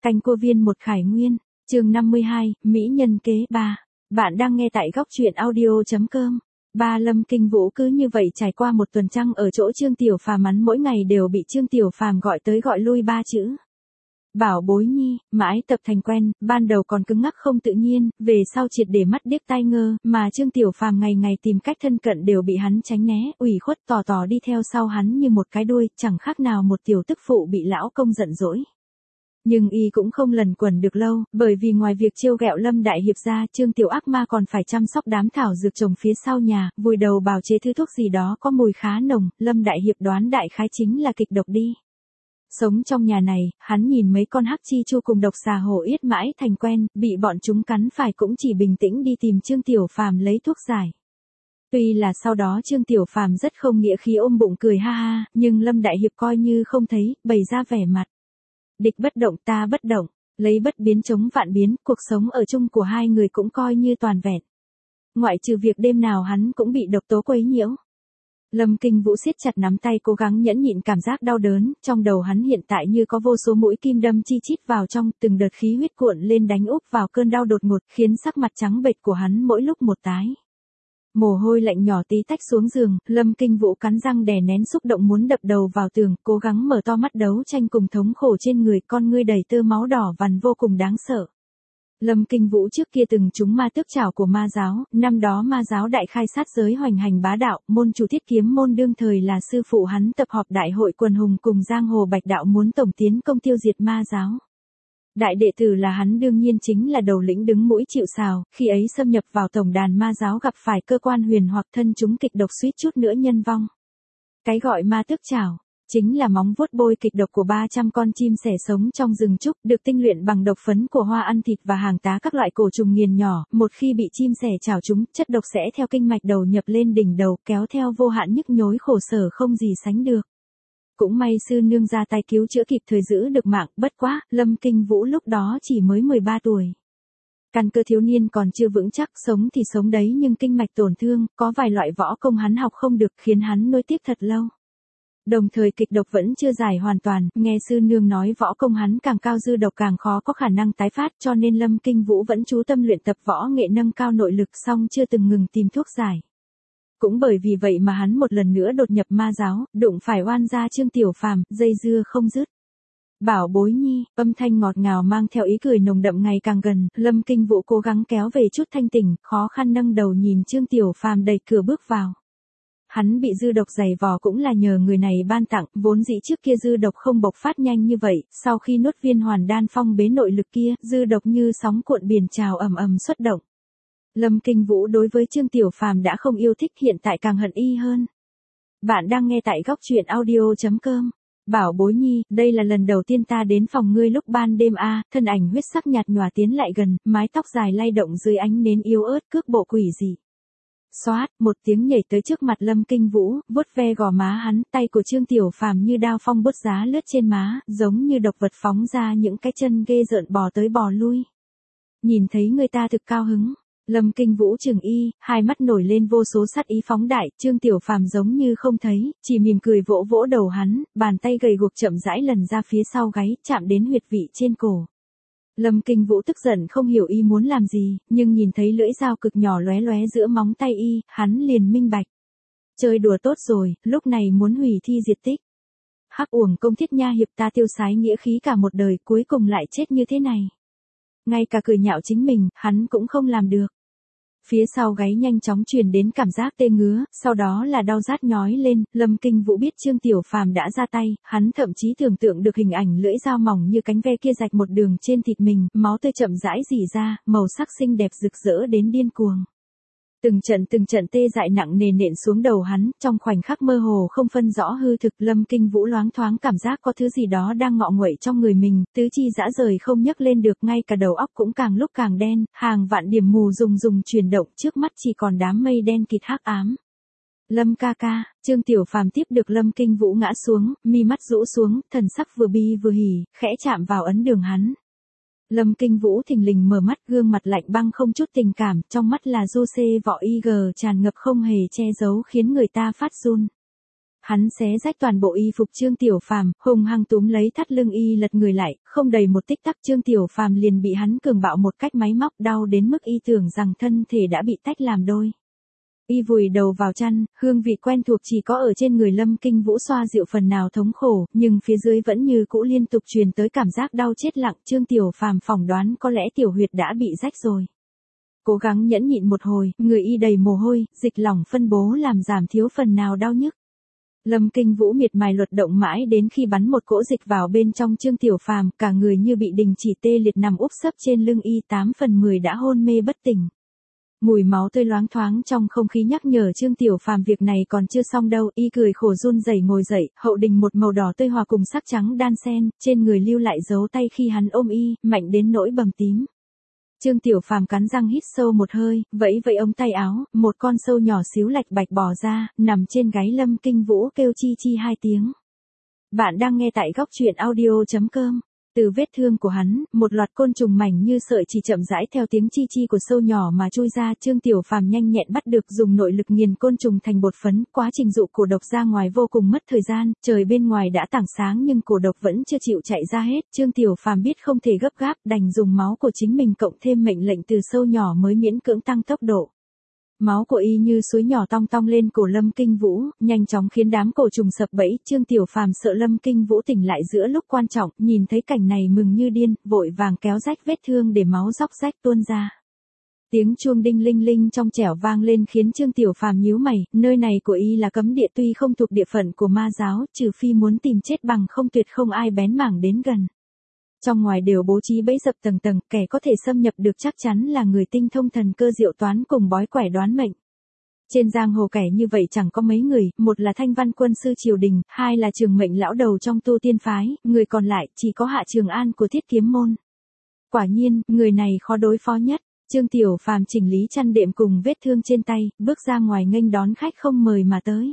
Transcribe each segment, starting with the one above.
Canh cua viên một Khải Nguyên, chương 52, Mỹ nhân kế 3. Bạn đang nghe tại góc truyện audio.com. Ba Lâm Kinh Vũ cứ như vậy trải qua một tuần trăng ở chỗ Trương Tiểu Phàm, mắn mỗi ngày đều bị Trương Tiểu Phàm gọi tới gọi lui ba chữ. Bảo bối nhi, mãi tập thành quen, ban đầu còn cứng ngắc không tự nhiên, về sau triệt để mắt điếc tai ngơ, mà Trương Tiểu Phàm ngày ngày tìm cách thân cận đều bị hắn tránh né, ủy khuất tò tò đi theo sau hắn như một cái đuôi, chẳng khác nào một tiểu tức phụ bị lão công giận dỗi. Nhưng y cũng không lần quẩn được lâu, bởi vì ngoài việc trêu ghẹo Lâm Đại Hiệp ra, Trương Tiểu Ác Ma còn phải chăm sóc đám thảo dược trồng phía sau nhà, vùi đầu bào chế thứ thuốc gì đó có mùi khá nồng, Lâm Đại Hiệp đoán đại khái chính là kịch độc đi. Sống trong nhà này, hắn nhìn mấy con hắc chi chu cùng độc xà hổ yết mãi thành quen, bị bọn chúng cắn phải cũng chỉ bình tĩnh đi tìm Trương Tiểu Phàm lấy thuốc giải. Tuy là sau đó Trương Tiểu Phàm rất không nghĩa khí ôm bụng cười ha ha, nhưng Lâm Đại Hiệp coi như không thấy, bày ra vẻ mặt. Địch bất động ta bất động, lấy bất biến chống vạn biến, cuộc sống ở chung của hai người cũng coi như toàn vẹn. Ngoại trừ việc đêm nào hắn cũng bị độc tố quấy nhiễu. Lâm Kinh Vũ siết chặt nắm tay cố gắng nhẫn nhịn cảm giác đau đớn, trong đầu hắn hiện tại như có vô số mũi kim đâm chi chít vào trong, từng đợt khí huyết cuộn lên đánh úp vào cơn đau đột ngột, khiến sắc mặt trắng bệch của hắn mỗi lúc một tái. Mồ hôi lạnh nhỏ tí tách xuống giường, Lâm Kinh Vũ cắn răng đè nén xúc động muốn đập đầu vào tường, cố gắng mở to mắt đấu tranh cùng thống khổ trên người, con ngươi đầy tơ máu đỏ vằn vô cùng đáng sợ. Lâm Kinh Vũ trước kia từng trúng ma tước trảo của ma giáo, năm đó ma giáo đại khai sát giới hoành hành bá đạo, môn chủ Thiết Kiếm môn đương thời là sư phụ hắn tập họp đại hội quần hùng cùng giang hồ bạch đạo muốn tổng tiến công tiêu diệt ma giáo. Đại đệ tử là hắn đương nhiên chính là đầu lĩnh đứng mũi chịu sào, khi ấy xâm nhập vào tổng đàn ma giáo gặp phải cơ quan huyền hoặc thân chúng kịch độc suýt chút nữa nhân vong. Cái gọi ma tước trảo chính là móng vuốt bôi kịch độc của 300 con chim sẻ sống trong rừng trúc, được tinh luyện bằng độc phấn của hoa ăn thịt và hàng tá các loại cổ trùng nghiền nhỏ, một khi bị chim sẻ chảo chúng, chất độc sẽ theo kinh mạch đầu nhập lên đỉnh đầu, kéo theo vô hạn nhức nhối khổ sở không gì sánh được. Cũng may sư nương ra tay cứu chữa kịp thời giữ được mạng, bất quá, Lâm Kinh Vũ lúc đó chỉ mới 13 tuổi. Căn cơ thiếu niên còn chưa vững chắc, sống thì sống đấy nhưng kinh mạch tổn thương, có vài loại võ công hắn học không được khiến hắn nuối tiếc thật lâu. Đồng thời kịch độc vẫn chưa giải hoàn toàn, nghe sư nương nói võ công hắn càng cao dư độc càng khó có khả năng tái phát, cho nên Lâm Kinh Vũ vẫn chú tâm luyện tập võ nghệ nâng cao nội lực, song chưa từng ngừng tìm thuốc giải. Cũng bởi vì vậy mà hắn một lần nữa đột nhập ma giáo, đụng phải oan gia Trương Tiểu Phàm, dây dưa không dứt. Bảo bối nhi, âm thanh ngọt ngào mang theo ý cười nồng đậm ngày càng gần, Lâm Kinh Vũ cố gắng kéo về chút thanh tỉnh, khó khăn nâng đầu nhìn Trương Tiểu Phàm đẩy cửa bước vào. Hắn bị dư độc dày vò cũng là nhờ người này ban tặng, vốn dĩ trước kia dư độc không bộc phát nhanh như vậy, sau khi nuốt viên hoàn đan phong bế nội lực kia, dư độc như sóng cuộn biển trào ầm ầm xuất động. Lâm Kinh Vũ đối với Trương Tiểu Phàm đã không yêu thích, hiện tại càng hận y hơn. Bạn đang nghe tại góc truyện audio.com. Bảo bối nhi, đây là lần đầu tiên ta đến phòng ngươi lúc ban đêm a, thân ảnh huyết sắc nhạt nhòa tiến lại gần, mái tóc dài lay động dưới ánh nến yếu ớt, cước bộ quỷ dị. Xoát, một tiếng nhảy tới trước mặt Lâm Kinh Vũ, vuốt ve gò má hắn, tay của Trương Tiểu Phàm như đao phong bút giá lướt trên má, giống như độc vật phóng ra những cái chân ghê rợn bò tới bò lui. Nhìn thấy người ta thực cao hứng, Lâm Kinh Vũ chừng y, hai mắt nổi lên vô số sát ý phóng đại, Trương Tiểu Phàm giống như không thấy, chỉ mỉm cười vỗ vỗ đầu hắn, bàn tay gầy guộc chậm rãi lần ra phía sau gáy, chạm đến huyệt vị trên cổ. Lâm Kinh Vũ tức giận không hiểu y muốn làm gì, nhưng nhìn thấy lưỡi dao cực nhỏ lóe lóe giữa móng tay y, hắn liền minh bạch. Chơi đùa tốt rồi, lúc này muốn hủy thi diệt tích. Hắc uổng công Thiết Nha hiệp ta tiêu sái nghĩa khí cả một đời cuối cùng lại chết như thế này. Ngay cả cười nhạo chính mình, hắn cũng không làm được. Phía sau gáy nhanh chóng truyền đến cảm giác tê ngứa, sau đó là đau rát nhói lên, Lâm Kinh Vũ biết Trương Tiểu Phàm đã ra tay, hắn thậm chí tưởng tượng được hình ảnh lưỡi dao mỏng như cánh ve kia rạch một đường trên thịt mình, máu tươi chậm rãi rỉ ra, màu sắc xinh đẹp rực rỡ đến điên cuồng. Từng trận tê dại nặng nề nện xuống đầu hắn, trong khoảnh khắc mơ hồ không phân rõ hư thực, Lâm Kinh Vũ loáng thoáng cảm giác có thứ gì đó đang ngọ nguậy trong người mình, tứ chi dã rời không nhấc lên được, ngay cả đầu óc cũng càng lúc càng đen, hàng vạn điểm mù rùng chuyển động, trước mắt chỉ còn đám mây đen kịt hắc ám. Lâm ca ca, Trương Tiểu Phàm tiếp được Lâm Kinh Vũ ngã xuống, mi mắt rũ xuống, thần sắc vừa bi vừa hỉ, khẽ chạm vào ấn đường hắn. Lâm Kinh Vũ thình lình mở mắt, gương mặt lạnh băng không chút tình cảm, trong mắt là du xê vỏ IG tràn ngập không hề che giấu khiến người ta phát run. Hắn xé rách toàn bộ y phục Trương Tiểu Phàm, hung hăng túm lấy thắt lưng y lật người lại, không đầy một tích tắc Trương Tiểu Phàm liền bị hắn cường bạo một cách máy móc, đau đến mức y tưởng rằng thân thể đã bị tách làm đôi. Y vùi đầu vào chăn, hương vị quen thuộc chỉ có ở trên người Lâm Kinh Vũ xoa dịu phần nào thống khổ, nhưng phía dưới vẫn như cũ liên tục truyền tới cảm giác đau chết lặng. Trương Tiểu Phàm phỏng đoán có lẽ tiểu huyệt đã bị rách rồi. Cố gắng nhẫn nhịn một hồi, người y đầy mồ hôi, dịch lỏng phân bố làm giảm thiếu phần nào đau nhức. Lâm Kinh Vũ miệt mài luật động mãi đến khi bắn một cỗ dịch vào bên trong Trương Tiểu Phàm, cả người như bị đình chỉ tê liệt nằm úp sấp trên lưng y, 8/10 đã hôn mê bất tỉnh. Mùi máu tươi loáng thoáng trong không khí nhắc nhở Trương Tiểu Phàm việc này còn chưa xong đâu, y cười khổ run rẩy ngồi dậy, hậu đình một màu đỏ tươi hòa cùng sắc trắng đan xen, trên người lưu lại dấu tay khi hắn ôm y, mạnh đến nỗi bầm tím. Trương Tiểu Phàm cắn răng hít sâu một hơi, vẫy vẫy ống tay áo, một con sâu nhỏ xíu lạch bạch bò ra, nằm trên gáy Lâm Kinh Vũ kêu chi chi 2 tiếng. Bạn đang nghe tại góc truyện audio.com. Từ vết thương của hắn, một loạt côn trùng mảnh như sợi chỉ chậm rãi theo tiếng chi chi của sâu nhỏ mà chui ra. Trương Tiểu Phàm nhanh nhẹn bắt được, dùng nội lực nghiền côn trùng thành bột phấn. Quá trình dụ cổ độc ra ngoài vô cùng mất thời gian, trời bên ngoài đã tảng sáng nhưng cổ độc vẫn chưa chịu chạy ra hết. Trương Tiểu Phàm biết không thể gấp gáp, đành dùng máu của chính mình cộng thêm mệnh lệnh từ sâu nhỏ mới miễn cưỡng tăng tốc độ. Máu của y như suối nhỏ tong tong lên cổ Lâm Kinh Vũ, nhanh chóng khiến đám cổ trùng sập bẫy. Trương Tiểu Phàm sợ Lâm Kinh Vũ tỉnh lại giữa lúc quan trọng, nhìn thấy cảnh này mừng như điên, vội vàng kéo rách vết thương để máu róc rách tuôn ra. Tiếng chuông đinh linh linh trong trẻo vang lên khiến Trương Tiểu Phàm nhíu mày, nơi này của y là cấm địa tuy không thuộc địa phận của ma giáo, trừ phi muốn tìm chết bằng không tuyệt không ai bén mảng đến gần. Trong ngoài đều bố trí bẫy dập tầng tầng, kẻ có thể xâm nhập được chắc chắn là người tinh thông thần cơ diệu toán cùng bói quẻ đoán mệnh. Trên giang hồ kẻ như vậy chẳng có mấy người, một là Thanh Văn quân sư triều đình, hai là Trường Mệnh lão đầu trong tu tiên phái, người còn lại chỉ có Hạ Trường An của Thiết Kiếm môn. Quả nhiên, người này khó đối phó nhất. Trương Tiểu Phàm chỉnh lý chăn đệm cùng vết thương trên tay, bước ra ngoài nghênh đón khách không mời mà tới.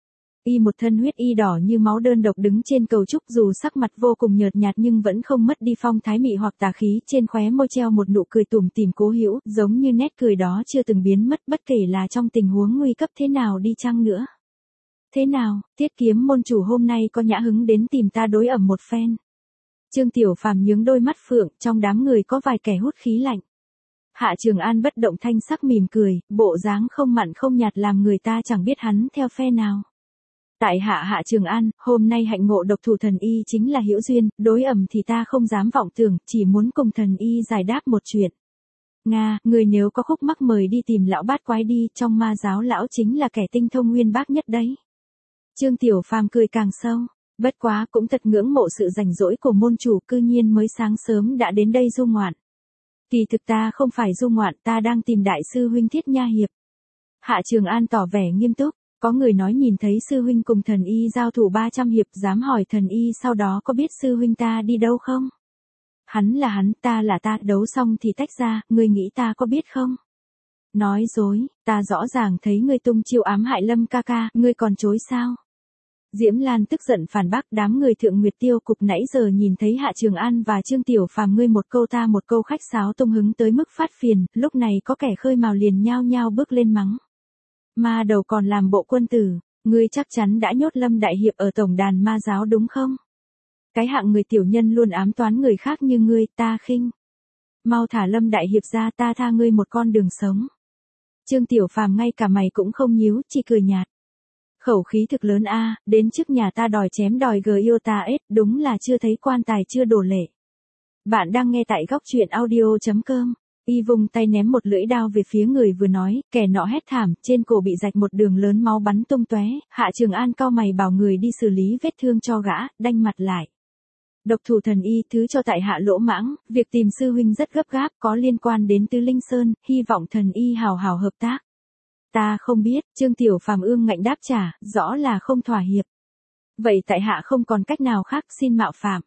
Y một thân huyết y đỏ như máu đơn độc đứng trên cầu trúc, dù sắc mặt vô cùng nhợt nhạt nhưng vẫn không mất đi phong thái mị hoặc tà khí, trên khóe môi treo một nụ cười tủm tỉm cố hữu, giống như nét cười đó chưa từng biến mất bất kể là trong tình huống nguy cấp thế nào đi chăng nữa. Thế nào, Thiết Kiếm môn chủ hôm nay có nhã hứng đến tìm ta đối ẩm một phen? Trương Tiểu Phàm nhướng đôi mắt phượng, trong đám người có vài kẻ hút khí lạnh. Hạ Trường An bất động thanh sắc mỉm cười, bộ dáng không mặn không nhạt làm người ta chẳng biết hắn theo phe nào. Tại Hạ Trường An, hôm nay hạnh ngộ độc thủ thần y chính là hữu duyên, đối ẩm thì ta không dám vọng tưởng, chỉ muốn cùng thần y giải đáp một chuyện. Nga, người nếu có khúc mắc mời đi tìm lão bát quái đi, trong ma giáo lão chính là kẻ tinh thông nguyên bác nhất đấy. Trương Tiểu Phàm cười càng sâu, bất quá cũng thật ngưỡng mộ sự rảnh rỗi của môn chủ, cư nhiên mới sáng sớm đã đến đây du ngoạn. Kỳ thực ta không phải du ngoạn, ta đang tìm đại sư huynh Thiết Nha Hiệp. Hạ Trường An tỏ vẻ nghiêm túc. Có người nói nhìn thấy sư huynh cùng thần y giao thủ 300 hiệp, dám hỏi thần y sau đó có biết sư huynh ta đi đâu không? Hắn là hắn, ta là ta, đấu xong thì tách ra, ngươi nghĩ ta có biết không? Nói dối, ta rõ ràng thấy ngươi tung chiêu ám hại Lâm ca ca, ngươi còn chối sao? Diễm Lan tức giận phản bác, đám người Thượng Nguyệt Tiêu cục nãy giờ nhìn thấy Hạ Trường An và Trương Tiểu Phàm ngươi một câu ta một câu khách sáo tung hứng tới mức phát phiền, lúc này có kẻ khơi mào liền nhao nhao bước lên mắng. Ma đầu còn làm bộ quân tử, ngươi chắc chắn đã nhốt Lâm đại hiệp ở tổng đàn ma giáo đúng không? Cái hạng người tiểu nhân luôn ám toán người khác như ngươi, ta khinh. Mau thả Lâm đại hiệp ra, ta tha ngươi một con đường sống. Trương Tiểu Phàm ngay cả mày cũng không nhíu, chỉ cười nhạt. Khẩu khí thực lớn a, đến trước nhà ta đòi chém đòi gờ yêu ta ết, đúng là chưa thấy quan tài chưa đổ lệ. Bạn đang nghe tại góc truyện audio.com. Y vùng tay ném một lưỡi đao về phía người vừa nói, kẻ nọ hét thảm, trên cổ bị rạch một đường lớn máu bắn tung tóe. Hạ Trường An cau mày bảo người đi xử lý vết thương cho gã, đanh mặt lại. Độc thủ thần y, thứ cho tại hạ lỗ mãng, việc tìm sư huynh rất gấp gáp, có liên quan đến Tứ Linh Sơn, hy vọng thần y hào hào hợp tác. Ta không biết, Trương Tiểu Phàm ương ngạnh đáp trả, rõ là không thỏa hiệp. Vậy tại hạ không còn cách nào khác, xin mạo phạm.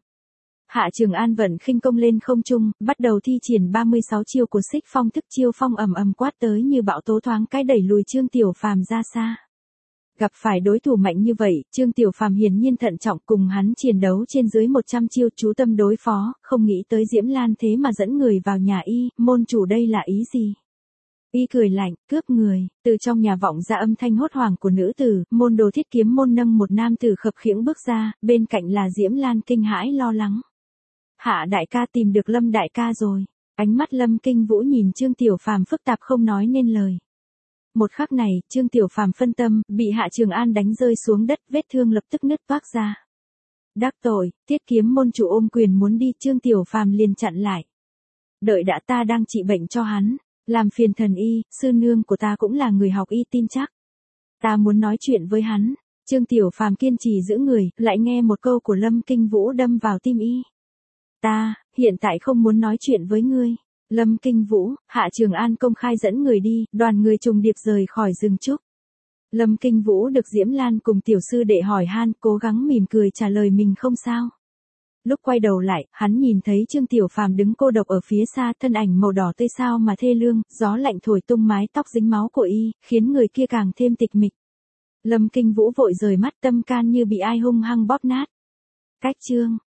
Hạ Trường An vận khinh công lên không trung, bắt đầu thi triển 36 chiêu của Xích Phong thức chiêu phong ầm ầm quát tới như bão tố, thoáng cái đẩy lùi Trương Tiểu Phàm ra xa. Gặp phải đối thủ mạnh như vậy, Trương Tiểu Phàm hiển nhiên thận trọng, cùng hắn chiến đấu trên dưới 100 chiêu, chú tâm đối phó, không nghĩ tới Diễm Lan thế mà dẫn người vào nhà y, môn chủ đây là ý gì? Y cười lạnh, cướp người, từ trong nhà vọng ra âm thanh hốt hoảng của nữ tử, môn đồ Thiết Kiếm môn nâng một nam tử khập khiễng bước ra, bên cạnh là Diễm Lan kinh hãi lo lắng. Hạ đại ca tìm được Lâm đại ca rồi. Ánh mắt Lâm Kinh Vũ nhìn Trương Tiểu Phàm phức tạp không nói nên lời. Một khắc này, Trương Tiểu Phàm phân tâm, bị Hạ Trường An đánh rơi xuống đất, vết thương lập tức nứt toác ra. Đắc tội, Thiết Kiếm môn chủ ôm quyền muốn đi, Trương Tiểu Phàm liền chặn lại. Đợi đã, ta đang trị bệnh cho hắn, làm phiền thần y, sư nương của ta cũng là người học y tin chắc. Ta muốn nói chuyện với hắn. Trương Tiểu Phàm kiên trì giữ người, lại nghe một câu của Lâm Kinh Vũ đâm vào tim y. Ta, hiện tại không muốn nói chuyện với ngươi. Lâm Kinh Vũ, Hạ Trường An công khai dẫn người đi, đoàn người trùng điệp rời khỏi rừng trúc. Lâm Kinh Vũ được Diễm Lan cùng tiểu sư đệ hỏi han, cố gắng mỉm cười trả lời mình không sao. Lúc quay đầu lại, hắn nhìn thấy Trương Tiểu Phàm đứng cô độc ở phía xa, thân ảnh màu đỏ tươi sao mà thê lương, gió lạnh thổi tung mái tóc dính máu của y, khiến người kia càng thêm tịch mịch. Lâm Kinh Vũ vội rời mắt, tâm can như bị ai hung hăng bóp nát. Cách chương